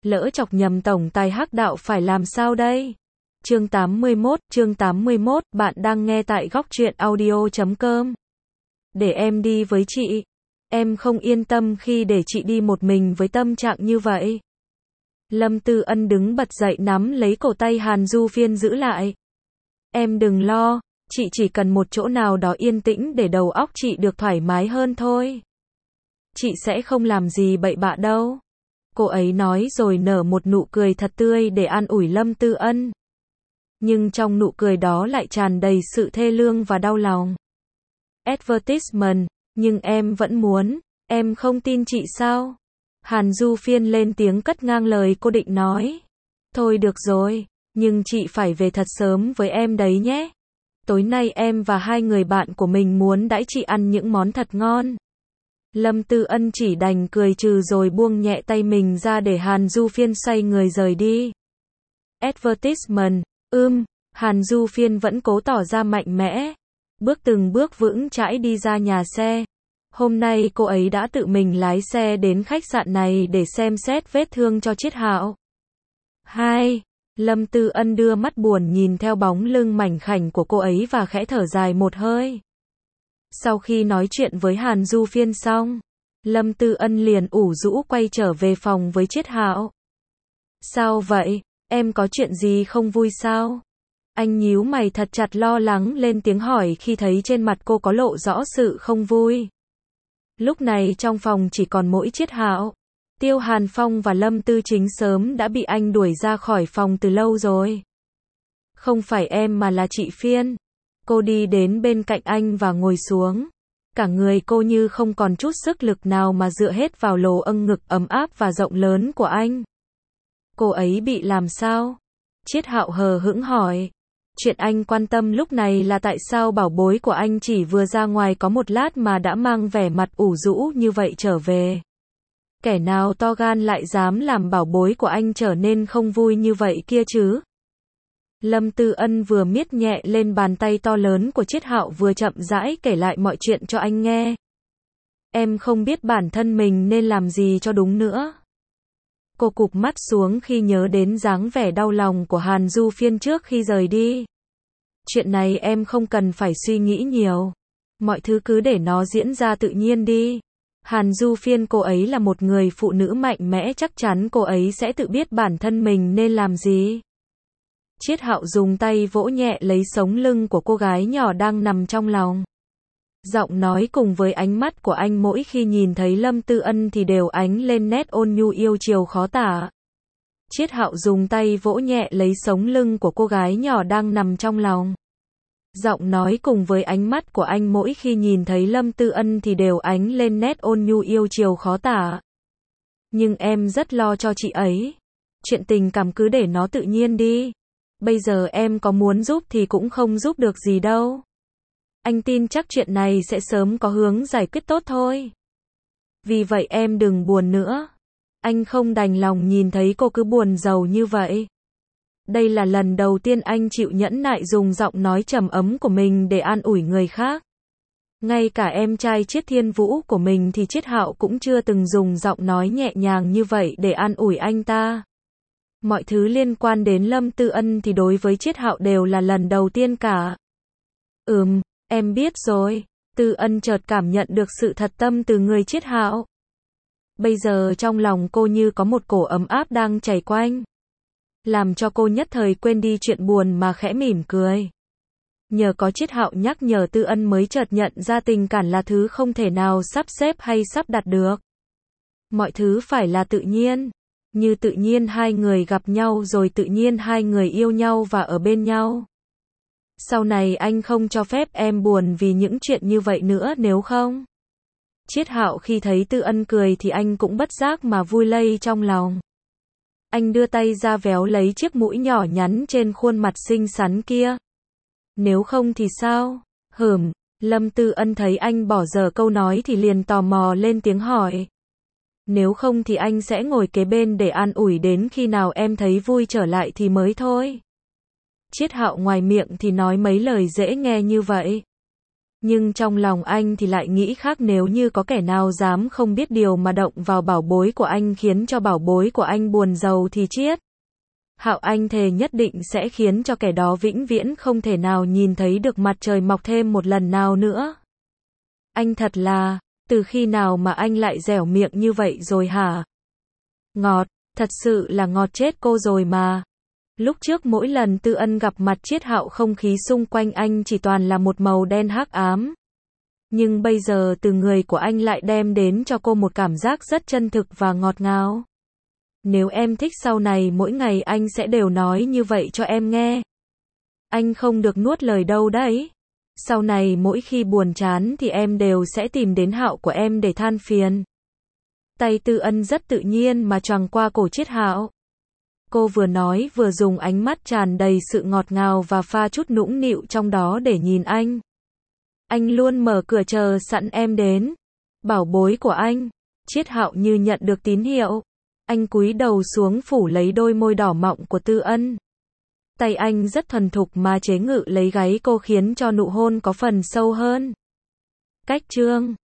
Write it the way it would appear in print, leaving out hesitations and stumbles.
Lỡ chọc nhầm tổng tài Hắc Đạo phải làm sao đây? Chương 81, bạn đang nghe tại góc truyện audio.com. Để em đi với chị. Em không yên tâm khi để chị đi một mình với tâm trạng như vậy. Lâm Tư Ân đứng bật dậy nắm lấy cổ tay Hàn Du Phiên giữ lại. Em đừng lo, chị chỉ cần một chỗ nào đó yên tĩnh để đầu óc chị được thoải mái hơn thôi. Chị sẽ không làm gì bậy bạ đâu. Cô ấy nói rồi nở một nụ cười thật tươi để an ủi Lâm Tư Ân. Nhưng trong nụ cười đó lại tràn đầy sự thê lương và đau lòng. Advertisement, nhưng em vẫn muốn, em không tin chị sao? Hàn Du Phiên lên tiếng cắt ngang lời cô định nói. Thôi được rồi, nhưng chị phải về thật sớm với em đấy nhé. Tối nay em và hai người bạn của mình muốn đãi chị ăn những món thật ngon. Lâm Tư Ân chỉ đành cười trừ rồi buông nhẹ tay mình ra để Hàn Du Phiên xoay người rời đi. Advertisement, Hàn Du Phiên vẫn cố tỏ ra mạnh mẽ, bước từng bước vững chãi đi ra nhà xe. Hôm nay cô ấy đã tự mình lái xe đến khách sạn này để xem xét vết thương cho Chiết Hạo. Lâm Tư Ân đưa mắt buồn nhìn theo bóng lưng mảnh khảnh của cô ấy và khẽ thở dài một hơi. Sau khi nói chuyện với Hàn Du Phiên xong, Lâm Tư Ân liền ủ rũ quay trở về phòng với Chiết Hạo. Sao vậy, em có chuyện gì không vui sao? Anh nhíu mày thật chặt lo lắng lên tiếng hỏi khi thấy trên mặt cô có lộ rõ sự không vui. Lúc này trong phòng chỉ còn mỗi Chiết Hạo. Tiêu Hàn Phong và Lâm Tư Chính sớm đã bị anh đuổi ra khỏi phòng từ lâu rồi. Không phải em mà là chị Phiên. Cô đi đến bên cạnh anh và ngồi xuống. Cả người cô như không còn chút sức lực nào mà dựa hết vào lồ âng ngực ấm áp và rộng lớn của anh. Cô ấy bị làm sao? Chiết Hạo hờ hững hỏi. Chuyện anh quan tâm lúc này là tại sao bảo bối của anh chỉ vừa ra ngoài có một lát mà đã mang vẻ mặt ủ rũ như vậy trở về. Kẻ nào to gan lại dám làm bảo bối của anh trở nên không vui như vậy kia chứ? Lâm Tư Ân vừa miết nhẹ lên bàn tay to lớn của Chiết Hạo vừa chậm rãi kể lại mọi chuyện cho anh nghe. Em không biết bản thân mình nên làm gì cho đúng nữa. Cô cụp mắt xuống khi nhớ đến dáng vẻ đau lòng của Hàn Du Phiên trước khi rời đi. Chuyện này em không cần phải suy nghĩ nhiều. Mọi thứ cứ để nó diễn ra tự nhiên đi. Hàn Du Phiên cô ấy là một người phụ nữ mạnh mẽ, chắc chắn cô ấy sẽ tự biết bản thân mình nên làm gì. Chiết Hạo dùng tay vỗ nhẹ lấy sống lưng của cô gái nhỏ đang nằm trong lòng. Giọng nói cùng với ánh mắt của anh mỗi khi nhìn thấy Lâm Tư Ân thì đều ánh lên nét ôn nhu yêu chiều khó tả. Chiết Hạo dùng tay vỗ nhẹ lấy sống lưng của cô gái nhỏ đang nằm trong lòng. Giọng nói cùng với ánh mắt của anh mỗi khi nhìn thấy Lâm Tư Ân thì đều ánh lên nét ôn nhu yêu chiều khó tả. Nhưng em rất lo cho chị ấy. Chuyện tình cảm cứ để nó tự nhiên đi. Bây giờ em có muốn giúp thì cũng không giúp được gì đâu. Anh tin chắc chuyện này sẽ sớm có hướng giải quyết tốt thôi. Vì vậy em đừng buồn nữa. Anh không đành lòng nhìn thấy cô cứ buồn rầu như vậy. Đây là lần đầu tiên anh chịu nhẫn nại dùng giọng nói trầm ấm của mình để an ủi người khác. Ngay cả em trai Chiết Thiên Vũ của mình thì Chiết Hạo cũng chưa từng dùng giọng nói nhẹ nhàng như vậy để an ủi anh ta. Mọi thứ liên quan đến Lâm Tư Ân thì đối với Chiết Hạo đều là lần đầu tiên cả. Em biết rồi. Tư Ân chợt cảm nhận được sự thật tâm từ người Chiết Hạo. Bây giờ trong lòng cô như có một cổ ấm áp đang chảy quanh. Làm cho cô nhất thời quên đi chuyện buồn mà khẽ mỉm cười. Nhờ có Chiết Hạo nhắc nhở Tư Ân mới chợt nhận ra tình cảm là thứ không thể nào sắp xếp hay sắp đặt được. Mọi thứ phải là tự nhiên. Như tự nhiên hai người gặp nhau rồi tự nhiên hai người yêu nhau và ở bên nhau. Sau này anh không cho phép em buồn vì những chuyện như vậy nữa nếu không. Chiết Hạo khi thấy Tư Ân cười thì anh cũng bất giác mà vui lây trong lòng. Anh đưa tay ra véo lấy chiếc mũi nhỏ nhắn trên khuôn mặt xinh xắn kia. Nếu không thì sao? Lâm Tư Ân thấy anh bỏ dở câu nói thì liền tò mò lên tiếng hỏi. Nếu không thì anh sẽ ngồi kế bên để an ủi đến khi nào em thấy vui trở lại thì mới thôi. Chiết Hạo ngoài miệng thì nói mấy lời dễ nghe như vậy. Nhưng trong lòng anh thì lại nghĩ khác, nếu như có kẻ nào dám không biết điều mà động vào bảo bối của anh khiến cho bảo bối của anh buồn rầu thì chết. Hạo anh thề nhất định sẽ khiến cho kẻ đó vĩnh viễn không thể nào nhìn thấy được mặt trời mọc thêm một lần nào nữa. Anh thật là, từ khi nào mà anh lại dẻo miệng như vậy rồi hả? Ngọt, thật sự là ngọt chết cô rồi mà. Lúc trước mỗi lần Tư Ân gặp mặt Triết Hạo, không khí xung quanh anh chỉ toàn là một màu đen hắc ám. Nhưng bây giờ từ người của anh lại đem đến cho cô một cảm giác rất chân thực và ngọt ngào. Nếu em thích sau này mỗi ngày anh sẽ đều nói như vậy cho em nghe. Anh không được nuốt lời đâu đấy. Sau này mỗi khi buồn chán thì em đều sẽ tìm đến Hạo của em để than phiền. Tay Tư Ân rất tự nhiên mà choàng qua cổ Triết Hạo. Cô vừa nói vừa dùng ánh mắt tràn đầy sự ngọt ngào và pha chút nũng nịu trong đó để nhìn anh. Anh luôn mở cửa chờ sẵn em đến. Bảo bối của anh. Triết Hạo như nhận được tín hiệu. Anh cúi đầu xuống phủ lấy đôi môi đỏ mọng của Tư Ân. Tay anh rất thuần thục mà chế ngự lấy gáy cô khiến cho nụ hôn có phần sâu hơn. Cách chương